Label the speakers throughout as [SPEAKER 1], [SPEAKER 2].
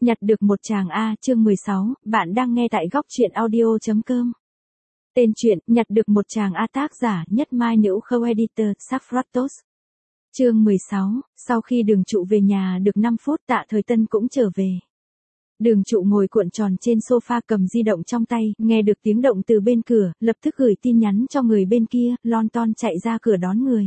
[SPEAKER 1] Nhặt được một chàng A, chương 16, bạn đang nghe tại góc truyện audio.com. Tên truyện, nhặt được một chàng A, tác giả, Nhất Mai Nữ Khâu, editor, Saffratos. Chương 16, sau khi Đường Trụ về nhà được 5 phút Tạ Thời Tân cũng trở về. Đường Trụ ngồi cuộn tròn trên sofa cầm di động trong tay, nghe được tiếng động từ bên cửa, lập tức gửi tin nhắn cho người bên kia, lon ton chạy ra cửa đón người.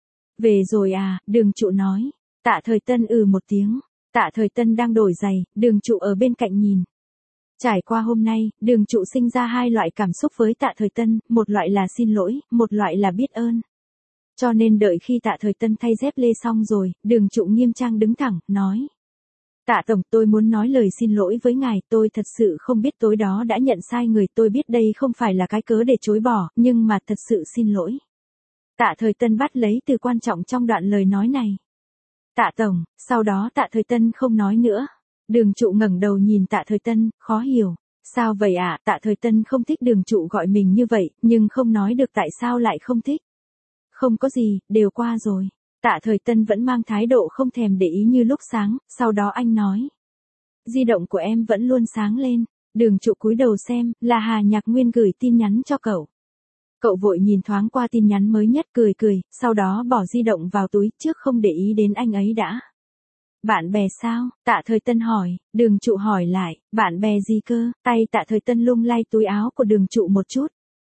[SPEAKER 1] Về rồi à, Đường Trụ nói. Tạ Thời Tân một tiếng. Tạ Thời Tân đang đổi giày, Đường Trụ ở bên cạnh nhìn. Trải qua hôm nay, Đường Trụ sinh ra hai loại cảm xúc với Tạ Thời Tân, một loại là xin lỗi, một loại là biết ơn. Cho nên đợi khi Tạ Thời Tân thay dép lê xong rồi, Đường Trụ nghiêm trang đứng thẳng, nói. Tạ Tổng, tôi muốn nói lời xin lỗi với ngài, tôi thật sự không biết tối đó đã nhận sai người, tôi biết đây không phải là cái cớ để chối bỏ, nhưng mà thật sự xin lỗi. Tạ Thời Tân bắt lấy từ quan trọng trong đoạn lời nói này. Tạ Tổng, sau đó Tạ Thời Tân không nói nữa. Đường Trụ ngẩng đầu nhìn Tạ Thời Tân, khó hiểu. Sao vậy ạ? Tạ Thời Tân không thích Đường Trụ gọi mình như vậy, nhưng không nói được tại sao lại không thích. Không có gì, đều qua rồi. Tạ Thời Tân vẫn mang thái độ không thèm để ý như lúc sáng, sau đó anh nói. Di động của em vẫn luôn sáng lên. Đường Trụ cúi đầu xem, là Hà Nhạc Nguyên gửi tin nhắn cho cậu. Cậu vội nhìn thoáng qua tin nhắn mới nhất, cười, sau đó bỏ di động vào túi trước không để ý đến anh ấy đã. Bạn bè sao? Tạ Thời Tân hỏi. Đường Trụ hỏi lại, bạn bè gì cơ? Tay Tạ Thời Tân lung lay túi áo của Đường Trụ một chút.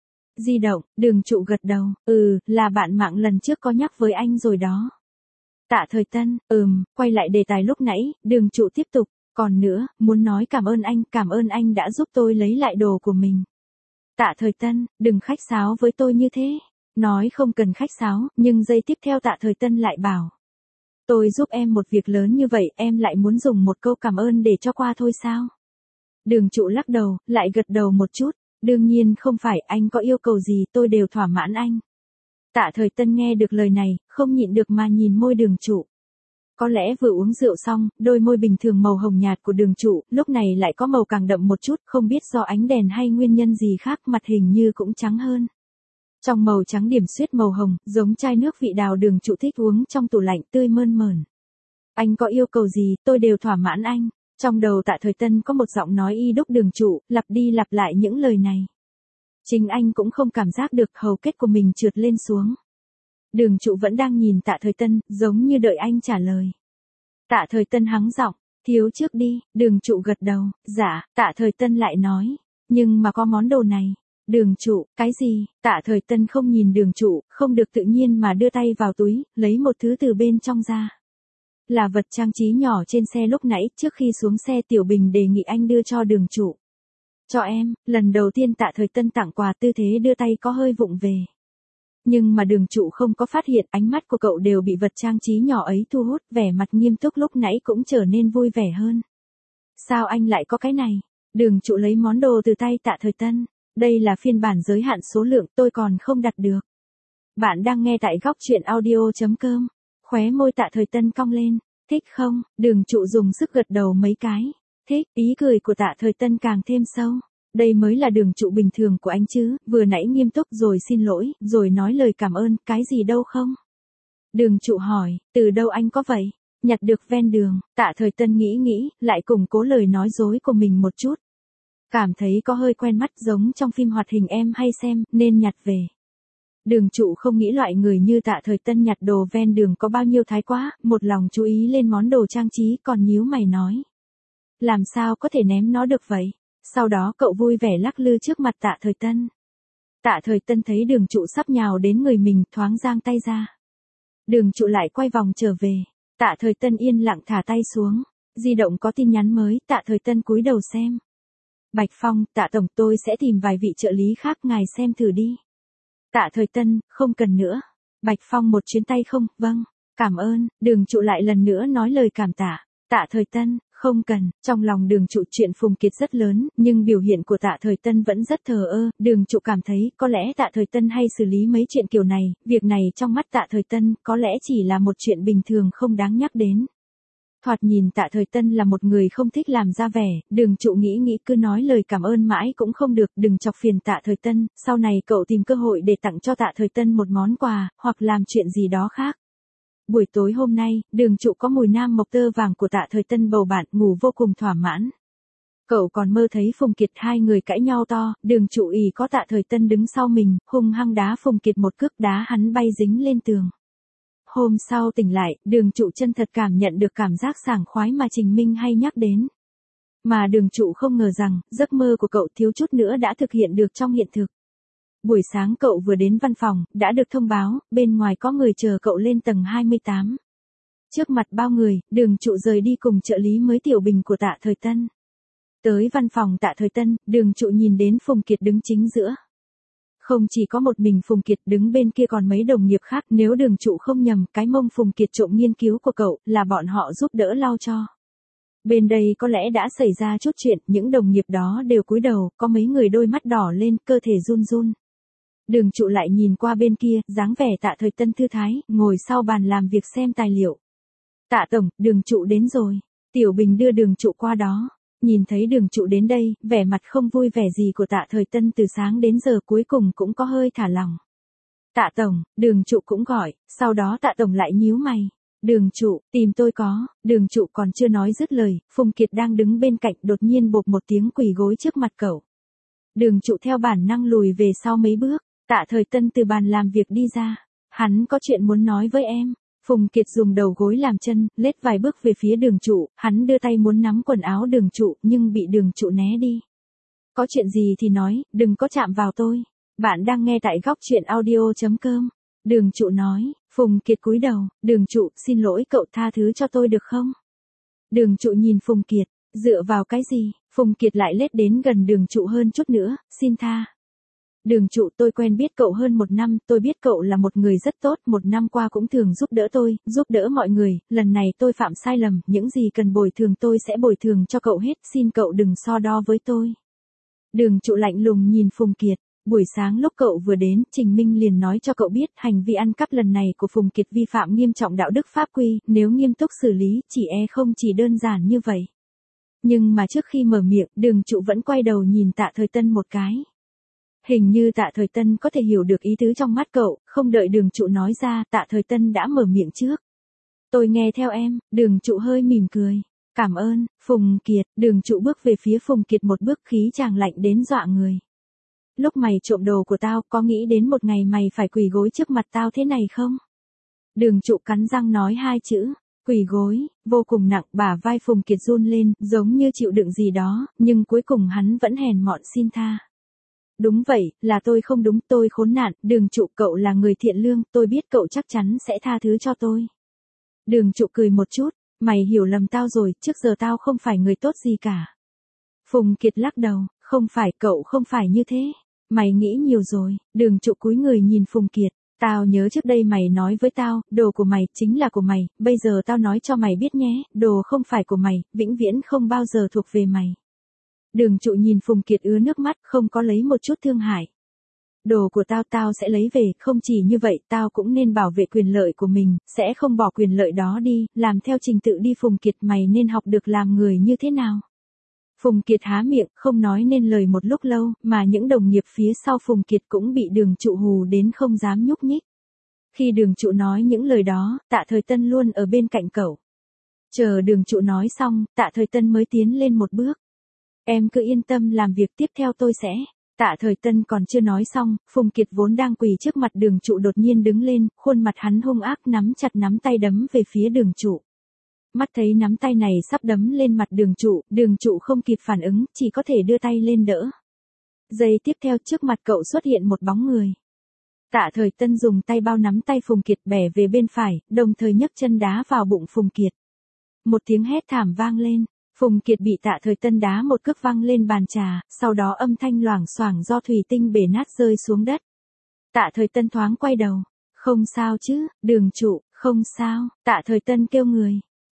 [SPEAKER 1] Di động, Đường Trụ gật đầu, là bạn mạng lần trước có nhắc với anh rồi đó. Tạ Thời Tân, quay lại đề tài lúc nãy, Đường Trụ tiếp tục, còn nữa, muốn nói cảm ơn anh đã giúp tôi lấy lại đồ của mình. Tạ Thời Tân, đừng khách sáo với tôi như thế. Nói không cần khách sáo, nhưng giây tiếp theo Tạ Thời Tân lại bảo. Tôi giúp em một việc lớn như vậy, em lại muốn dùng một câu cảm ơn để cho qua thôi sao? Đường Trụ lắc đầu, lại gật đầu một chút. Đương nhiên không phải, anh có yêu cầu gì tôi đều thỏa mãn anh. Tạ Thời Tân nghe được lời này, không nhịn được mà nhìn môi Đường Trụ. Có lẽ vừa uống rượu xong, đôi môi bình thường màu hồng nhạt của Đường Trụ, lúc này lại có màu càng đậm một chút, không biết do ánh đèn hay nguyên nhân gì khác, mặt hình như cũng trắng hơn. Trong màu trắng điểm xuyết màu hồng, giống chai nước vị đào Đường Trụ thích uống trong tủ lạnh, tươi mơn mởn. Anh có yêu cầu gì, tôi đều thỏa mãn anh. Trong đầu Tạ Thời Tân có một giọng nói y đúc Đường Trụ, lặp đi lặp lại những lời này. Chính anh cũng không cảm giác được hầu kết của mình trượt lên xuống. Đường Trụ vẫn đang nhìn Tạ Thời Tân, giống như đợi anh trả lời. Tạ Thời Tân hắng giọng, thiếu trước đi. Đường Trụ gật đầu, dạ. Tạ Thời Tân lại nói, nhưng mà có món đồ này. Đường Trụ, cái gì? Tạ Thời Tân không nhìn Đường Trụ, không được tự nhiên mà đưa tay vào túi, lấy một thứ từ bên trong ra. Là vật trang trí nhỏ trên xe lúc nãy, trước khi xuống xe Tiểu Bình đề nghị anh đưa cho Đường Trụ. Cho em, lần đầu tiên Tạ Thời Tân tặng quà, tư thế đưa tay có hơi vụng về. Nhưng mà Đường Trụ không có phát hiện, ánh mắt của cậu đều bị vật trang trí nhỏ ấy thu hút, vẻ mặt nghiêm túc lúc nãy cũng trở nên vui vẻ hơn. Sao anh lại có cái này? Đường Trụ lấy món đồ từ tay Tạ Thời Tân. Đây là phiên bản giới hạn số lượng, tôi còn không đặt được. Bạn đang nghe tại góc truyện audio.com. Khóe môi Tạ Thời Tân cong lên. Thích không? Đường Trụ dùng sức gật đầu mấy cái. Thích, ý cười của Tạ Thời Tân càng thêm sâu. Đây mới là Đường Trụ bình thường của anh chứ, vừa nãy nghiêm túc rồi xin lỗi, rồi nói lời cảm ơn, cái gì đâu không? Đường Trụ hỏi, từ đâu anh có vậy? Nhặt được ven đường. Tạ Thời Tân nghĩ, lại củng cố lời nói dối của mình một chút. Cảm thấy có hơi quen mắt, giống trong phim hoạt hình em hay xem, nên nhặt về. Đường Trụ không nghĩ loại người như Tạ Thời Tân nhặt đồ ven đường có bao nhiêu thái quá, một lòng chú ý lên món đồ trang trí, còn nhíu mày nói. Làm sao có thể ném nó được vậy? Sau đó cậu vui vẻ lắc lư trước mặt Tạ Thời Tân. Tạ Thời Tân thấy Đường Trụ sắp nhào đến người mình, thoáng giang tay ra. Đường Trụ lại quay vòng trở về. Tạ Thời Tân yên lặng thả tay xuống. Di động có tin nhắn mới, Tạ Thời Tân cúi đầu xem. Bạch Phong, Tạ Tổng, tôi sẽ tìm vài vị trợ lý khác, ngài xem thử đi. Tạ Thời Tân, không cần nữa. Bạch Phong, một chuyến tay không? Vâng, cảm ơn. Đường Trụ lại lần nữa nói lời cảm tạ. Tạ Thời Tân, không cần. Trong lòng Đường Trụ chuyện Phùng Kiệt rất lớn, nhưng biểu hiện của Tạ Thời Tân vẫn rất thờ ơ. Đường Trụ cảm thấy có lẽ Tạ Thời Tân hay xử lý mấy chuyện kiểu này, việc này trong mắt Tạ Thời Tân có lẽ chỉ là một chuyện bình thường không đáng nhắc đến. Thoạt nhìn Tạ Thời Tân là một người không thích làm ra vẻ, Đường Trụ nghĩ cứ nói lời cảm ơn mãi cũng không được, đừng chọc phiền Tạ Thời Tân, sau này cậu tìm cơ hội để tặng cho Tạ Thời Tân một món quà, hoặc làm chuyện gì đó khác. Buổi tối hôm nay, đường trụ có mùi nam mộc tơ vàng của Tạ Thời Tân bầu bạn, ngủ vô cùng thỏa mãn. Cậu còn mơ thấy Phùng Kiệt hai người cãi nhau to, đường trụ ì có Tạ Thời Tân đứng sau mình, hung hăng đá Phùng Kiệt một cước, đá hắn bay dính lên tường. Hôm sau tỉnh lại, đường trụ chân thật cảm nhận được cảm giác sảng khoái mà Trình Minh hay nhắc đến. Mà đường trụ không ngờ rằng, giấc mơ của cậu thiếu chút nữa đã thực hiện được trong hiện thực. Buổi sáng cậu vừa đến văn phòng, đã được thông báo, bên ngoài có người chờ cậu lên tầng 28. Trước mặt bao người, đường trụ rời đi cùng trợ lý mới Tiểu Bình của Tạ Thời Tân. Tới văn phòng Tạ Thời Tân, đường trụ nhìn đến Phùng Kiệt đứng chính giữa. Không chỉ có một mình Phùng Kiệt, đứng bên kia còn mấy đồng nghiệp khác, nếu đường trụ không nhầm, cái mông Phùng Kiệt trộm nghiên cứu của cậu, là bọn họ giúp đỡ lau cho. Bên đây có lẽ đã xảy ra chút chuyện, những đồng nghiệp đó đều cúi đầu, có mấy người đôi mắt đỏ lên, cơ thể run run. Đường trụ lại nhìn qua bên kia, dáng vẻ Tạ Thời Tân thư thái, ngồi sau bàn làm việc xem tài liệu. Tạ tổng, đường trụ đến rồi. Tiểu Bình đưa đường trụ qua đó. Nhìn thấy đường trụ đến đây, vẻ mặt không vui vẻ gì của Tạ Thời Tân từ sáng đến giờ cuối cùng cũng có hơi thả lỏng. Tạ tổng, đường trụ cũng gọi, sau đó Tạ tổng lại nhíu mày. Đường trụ, tìm tôi có, đường trụ còn chưa nói dứt lời, Phùng Kiệt đang đứng bên cạnh đột nhiên bộp một tiếng quỳ gối trước mặt cậu. Đường trụ theo bản năng lùi về sau mấy bước, Tạ Thời Tân từ bàn làm việc đi ra. Hắn có chuyện muốn nói với em. Phùng Kiệt dùng đầu gối làm chân, lết vài bước về phía đường trụ, hắn đưa tay muốn nắm quần áo đường trụ, nhưng bị đường trụ né đi. Có chuyện gì thì nói, đừng có chạm vào tôi. Bạn đang nghe tại góc truyện audio.com. Đường trụ nói, Phùng Kiệt cúi đầu, đường trụ, xin lỗi cậu tha thứ cho tôi được không? Đường trụ nhìn Phùng Kiệt, dựa vào cái gì? Phùng Kiệt lại lết đến gần đường trụ hơn chút nữa, xin tha. Đường trụ, tôi quen biết cậu hơn 1 năm, tôi biết cậu là một người rất tốt, 1 năm qua cũng thường giúp đỡ tôi, giúp đỡ mọi người, lần này tôi phạm sai lầm, những gì cần bồi thường tôi sẽ bồi thường cho cậu hết, xin cậu đừng so đo với tôi. Đường trụ lạnh lùng nhìn Phùng Kiệt, buổi sáng lúc cậu vừa đến, Trình Minh liền nói cho cậu biết hành vi ăn cắp lần này của Phùng Kiệt vi phạm nghiêm trọng đạo đức pháp quy, nếu nghiêm túc xử lý, không chỉ đơn giản như vậy. Nhưng mà trước khi mở miệng, đường trụ vẫn quay đầu nhìn Tạ Thời Tân một cái. Hình như Tạ Thời Tân có thể hiểu được ý tứ trong mắt cậu, không đợi đường trụ nói ra, Tạ Thời Tân đã mở miệng trước. Tôi nghe theo em, đường trụ hơi mỉm cười. Cảm ơn, Phùng Kiệt, đường trụ bước về phía Phùng Kiệt một bước, khí chàng lạnh đến dọa người. Lúc mày trộm đồ của tao, có nghĩ đến một ngày mày phải quỳ gối trước mặt tao thế này không? Đường trụ cắn răng nói 2 chữ, quỳ gối, vô cùng nặng, bả vai Phùng Kiệt run lên, giống như chịu đựng gì đó, nhưng cuối cùng hắn vẫn hèn mọn xin tha. Đúng vậy, là tôi không đúng, tôi khốn nạn, đường trụ, cậu là người thiện lương, tôi biết cậu chắc chắn sẽ tha thứ cho tôi. Đường trụ cười một chút, mày hiểu lầm tao rồi, trước giờ tao không phải người tốt gì cả. Phùng Kiệt lắc đầu, không phải, cậu không phải như thế. Mày nghĩ nhiều rồi, đường trụ cúi người nhìn Phùng Kiệt. Tao nhớ trước đây mày nói với tao, đồ của mày, chính là của mày, bây giờ tao nói cho mày biết nhé, đồ không phải của mày, vĩnh viễn không bao giờ thuộc về mày. Đường trụ nhìn Phùng Kiệt ứa nước mắt, không có lấy một chút thương hại. Đồ của tao sẽ lấy về, không chỉ như vậy, tao cũng nên bảo vệ quyền lợi của mình, sẽ không bỏ quyền lợi đó đi, làm theo trình tự đi. Phùng Kiệt, mày nên học được làm người như thế nào? Phùng Kiệt há miệng, không nói nên lời một lúc lâu, mà những đồng nghiệp phía sau Phùng Kiệt cũng bị đường trụ hù đến không dám nhúc nhích. Khi đường trụ nói những lời đó, Tạ Thời Tân luôn ở bên cạnh cậu. Chờ đường trụ nói xong, Tạ Thời Tân mới tiến lên một bước. Em cứ yên tâm làm việc tiếp theo tôi sẽ. Tạ Thời Tân còn chưa nói xong, Phùng Kiệt vốn đang quỳ trước mặt đường trụ đột nhiên đứng lên, khuôn mặt hắn hung ác nắm chặt nắm tay đấm về phía đường trụ. Mắt thấy nắm tay này sắp đấm lên mặt đường trụ không kịp phản ứng, chỉ có thể đưa tay lên đỡ. Giây tiếp theo trước mặt cậu xuất hiện một bóng người. Tạ Thời Tân dùng tay bao nắm tay Phùng Kiệt bẻ về bên phải, đồng thời nhấc chân đá vào bụng Phùng Kiệt. Một tiếng hét thảm vang lên. Phùng Kiệt bị Tạ Thời Tân đá một cước văng lên bàn trà, sau đó âm thanh loảng xoảng do thủy tinh bể nát rơi xuống đất. Tạ Thời Tân thoáng quay đầu. Không sao chứ, đường trụ, không sao. Tạ Thời Tân kêu người.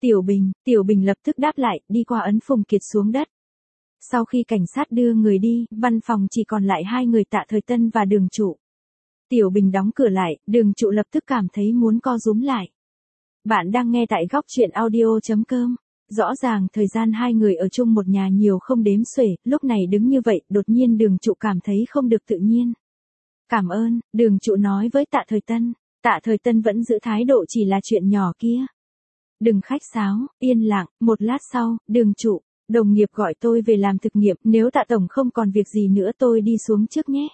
[SPEAKER 1] Tiểu Bình lập tức đáp lại, đi qua ấn Phùng Kiệt xuống đất. Sau khi cảnh sát đưa người đi, văn phòng chỉ còn lại 2 người, Tạ Thời Tân và đường trụ. Tiểu Bình đóng cửa lại, đường trụ lập tức cảm thấy muốn co rúm lại. Bạn đang nghe tại góc truyện audio.com. Rõ ràng thời gian 2 người ở chung một nhà nhiều không đếm xuể, lúc này đứng như vậy, đột nhiên đường trụ cảm thấy không được tự nhiên. Cảm ơn, đường trụ nói với Tạ Thời Tân. Tạ Thời Tân vẫn giữ thái độ chỉ là chuyện nhỏ kia. Đừng khách sáo, yên lặng, một lát sau, Đường trụ, đồng nghiệp gọi tôi về làm thực nghiệm, nếu Tạ tổng không còn việc gì nữa tôi đi xuống trước nhé.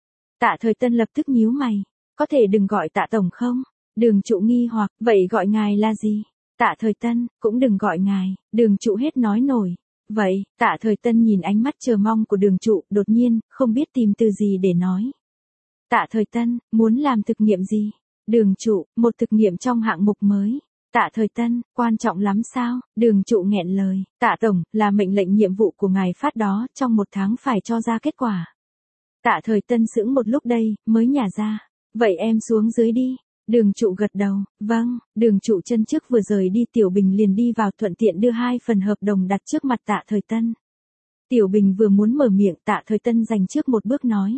[SPEAKER 1] Tạ Thời Tân lập tức nhíu mày, có thể đừng gọi Tạ tổng không? Đường trụ nghi hoặc, vậy gọi ngài là gì? Tạ Thời Tân, cũng đừng gọi ngài, Đường trụ hết nói nổi. Vậy, Tạ Thời Tân nhìn ánh mắt chờ mong của Đường trụ, đột nhiên, không biết tìm từ gì để nói. Tạ Thời Tân, muốn làm thực nghiệm gì? Đường trụ, một thực nghiệm trong hạng mục mới. Tạ Thời Tân, quan trọng lắm sao? Đường trụ nghẹn lời, Tạ tổng, là mệnh lệnh nhiệm vụ của ngài phát đó, trong 1 tháng phải cho ra kết quả. Tạ Thời Tân sững một lúc đây, mới nhả ra. Vậy em xuống dưới đi. Đường trụ gật đầu, vâng, Đường trụ chân trước vừa rời đi Tiểu Bình liền đi vào thuận tiện đưa 2 phần hợp đồng đặt trước mặt Tạ Thời Tân. Tiểu Bình vừa muốn mở miệng Tạ Thời Tân dành trước một bước nói.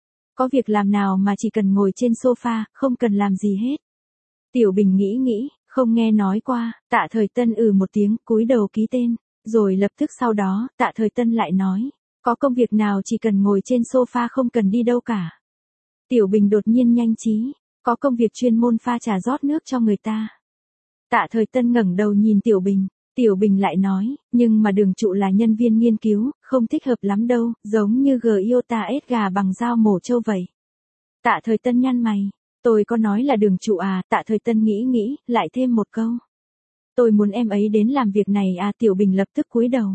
[SPEAKER 1] Có việc làm nào mà chỉ cần ngồi trên sofa, không cần làm gì hết. Tiểu Bình nghĩ, không nghe nói qua, Tạ Thời Tân một tiếng, cúi đầu ký tên, rồi lập tức sau đó, Tạ Thời Tân lại nói, có công việc nào chỉ cần ngồi trên sofa không cần đi đâu cả. Tiểu Bình đột nhiên nhanh trí, có công việc chuyên môn pha trà rót nước cho người ta. Tạ Thời Tân ngẩng đầu nhìn Tiểu Bình, Tiểu Bình lại nói, nhưng mà Đường trụ là nhân viên nghiên cứu, không thích hợp lắm đâu, giống như Giota ép gà bằng dao mổ trâu vậy. Tạ Thời Tân nhăn mày, tôi có nói là Đường trụ à? Tạ Thời Tân nghĩ, lại thêm một câu. Tôi muốn em ấy đến làm việc này à? Tiểu Bình lập tức cúi đầu.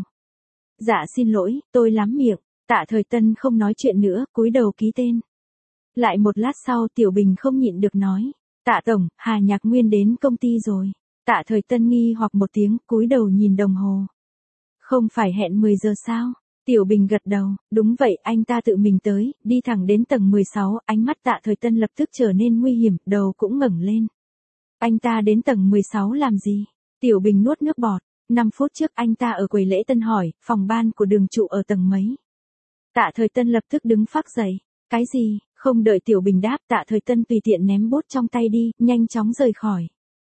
[SPEAKER 1] Dạ xin lỗi, tôi lắm miệng. Tạ Thời Tân không nói chuyện nữa, cúi đầu ký tên. Lại một lát sau Tiểu Bình không nhịn được nói, Tạ tổng, Hà Nhạc Nguyên đến công ty rồi. Tạ Thời Tân nghi hoặc một tiếng, cúi đầu nhìn đồng hồ. Không phải hẹn 10 giờ sao? Tiểu Bình gật đầu, đúng vậy, anh ta tự mình tới, đi thẳng đến tầng 16, ánh mắt Tạ Thời Tân lập tức trở nên nguy hiểm, đầu cũng ngẩng lên. Anh ta đến tầng 16 làm gì? Tiểu Bình nuốt nước bọt, 5 phút trước anh ta ở quầy lễ tân hỏi, phòng ban của Đường trụ ở tầng mấy? Tạ Thời Tân lập tức đứng phác dậy, cái gì? Không đợi Tiểu Bình đáp, Tạ Thời Tân tùy tiện ném bút trong tay đi, nhanh chóng rời khỏi.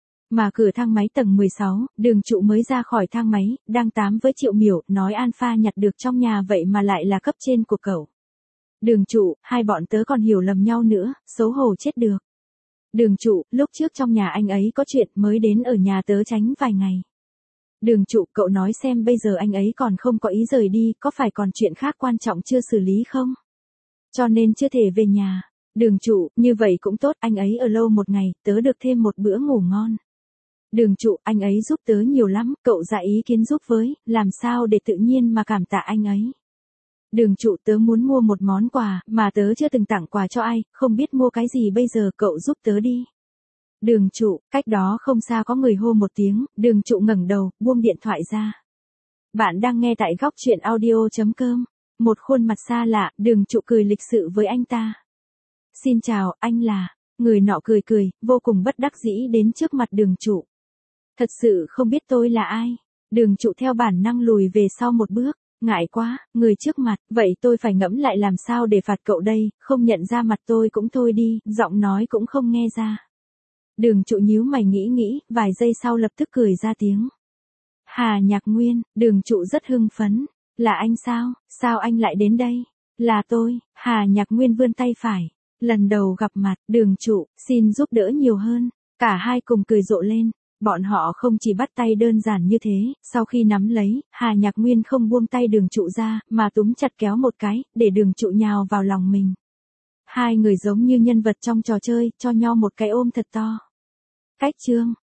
[SPEAKER 1] Mà cửa thang máy tầng 16, Đường trụ mới ra khỏi thang máy, đang tám với Triệu Miểu, nói Alpha nhặt được trong nhà vậy mà lại là cấp trên của cậu. Đường trụ, hai bọn tớ còn hiểu lầm nhau nữa, xấu hổ chết được. Đường trụ, lúc trước trong nhà anh ấy có chuyện mới đến ở nhà tớ tránh vài ngày. Đường trụ, cậu nói xem bây giờ anh ấy còn không có ý rời đi, có phải còn chuyện khác quan trọng chưa xử lý không? Cho nên chưa thể về nhà. Đường trụ, như vậy cũng tốt, anh ấy ở lâu một ngày, tớ được thêm một bữa ngủ ngon. Đường trụ, anh ấy giúp tớ nhiều lắm, cậu ra ý kiến giúp với, làm sao để tự nhiên mà cảm tạ anh ấy. Đường trụ, tớ muốn mua một món quà, mà tớ chưa từng tặng quà cho ai, không biết mua cái gì bây giờ, cậu giúp tớ đi. Đường trụ, cách đó không xa có người hô một tiếng, Đường trụ ngẩng đầu, buông điện thoại ra. Bạn đang nghe tại góc truyện audio.com. Một khuôn mặt xa lạ, Đường trụ cười lịch sự với anh ta. Xin chào, anh là. Người nọ cười, vô cùng bất đắc dĩ đến trước mặt Đường trụ. Thật sự không biết tôi là ai. Đường trụ theo bản năng lùi về sau một bước. Ngại quá, người trước mặt, vậy tôi phải ngẫm lại làm sao để phạt cậu đây, không nhận ra mặt tôi cũng thôi đi, giọng nói cũng không nghe ra. Đường trụ nhíu mày nghĩ, vài giây sau lập tức cười ra tiếng. Hà Nhạc Nguyên, Đường trụ rất hưng phấn. Là anh sao? Sao anh lại đến đây? Là tôi. Hà Nhạc Nguyên vươn tay phải. Lần đầu gặp mặt, Đường trụ, xin giúp đỡ nhiều hơn. Cả hai cùng cười rộ lên. Bọn họ không chỉ bắt tay đơn giản như thế, sau khi nắm lấy, Hà Nhạc Nguyên không buông tay Đường trụ ra, mà túm chặt kéo một cái, để Đường trụ nhào vào lòng mình. Hai người giống như nhân vật trong trò chơi, cho nhau một cái ôm thật to. Cách chương